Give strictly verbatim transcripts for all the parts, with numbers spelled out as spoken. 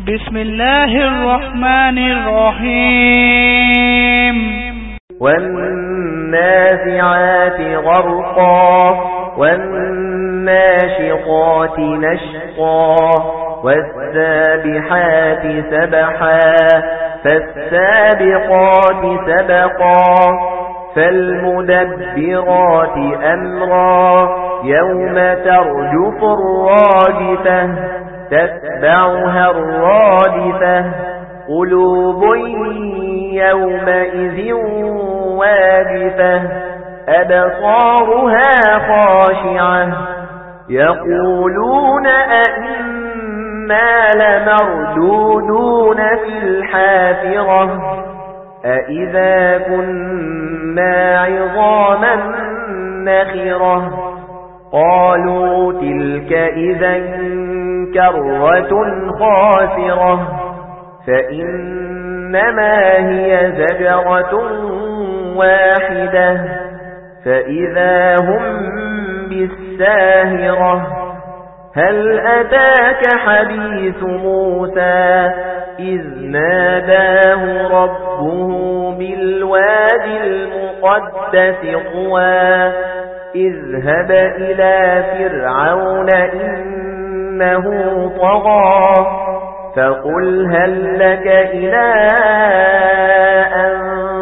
بسم الله الرحمن الرحيم والنازعات غرقا والناشطات نشطا والسابحات سبحا فالسابقات سبقا فالمدبرات أمرا يوم ترجف الراجفة تتبعها الرادفة قلوب يومئذ واجفة أبصارها خاشعة يقولون أئنا لمردودون في الحافرة أئذا كنا عظاما نخرة قالوا تلك إذا كرة خاسرة فإنما هي زجرة واحدة فإذا هم بالساهرة هل أتاك حديث موسى إذ ناداه ربه بالوادي المقدس طوى اذهب إلى فرعون إنه طغى فقل هل لك إلى أن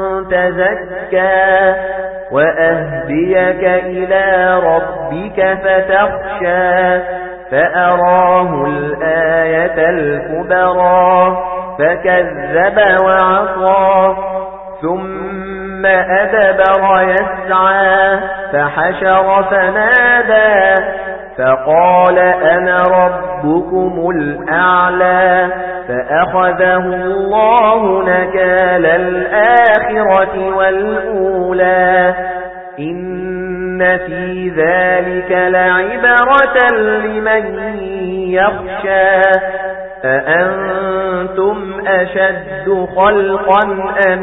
تزكى وأهديك إلى ربك فتخشى فأراه الآية الكبرى فكذب وعصى ثم أدبر يسعى فحشر فنادى فقال أنا ربكم الأعلى فأخذه الله نكال الآخرة والأولى إن في ذلك لعبرة لمن يخشى أأنتم أشد خلقا أم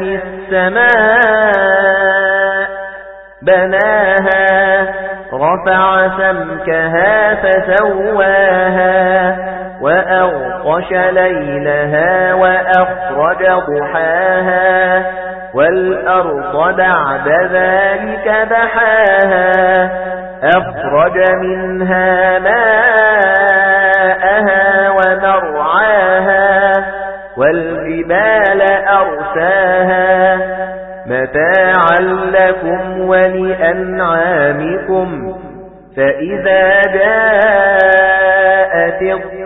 السماء بناها رفع سمكها فسواها وأغطش ليلها وأخرج ضحاها والأرض بعد ذلك دحاها أخرج منها ماءها ومرعاها والجبال أرساها متاعا لكم ولأنعامكم فإذا جاءت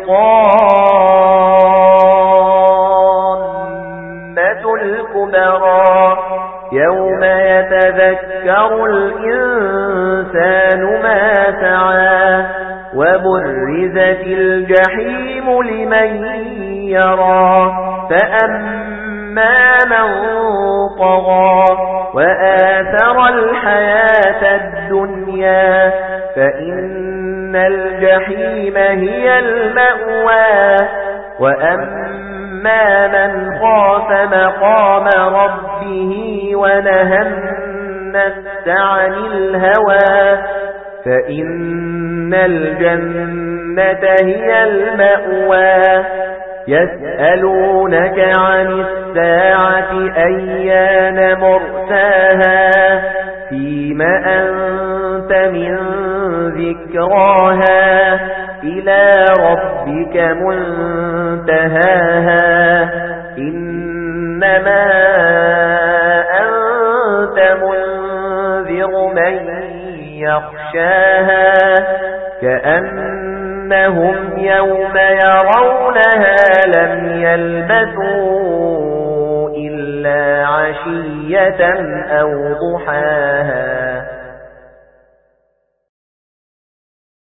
الطامة الكبرى يوم يتذكر الإنسان ما سعى وبرزت الجحيم لمن يرى فأما من طغى وآثر الحياة الدنيا فإن الجحيم هي المأوى وأما من خاف مقام ربه ونهى النفس عن الهوى فإن الجنة هي المأوى يسألونك عن الساعة أيان مرساها فيم أنت من ذكراها إلى ربك منتهاها إنما أنت منذر من يخشاها كأنهم يوم يرونها لم يلبثوا إلا عشية أو ضحاها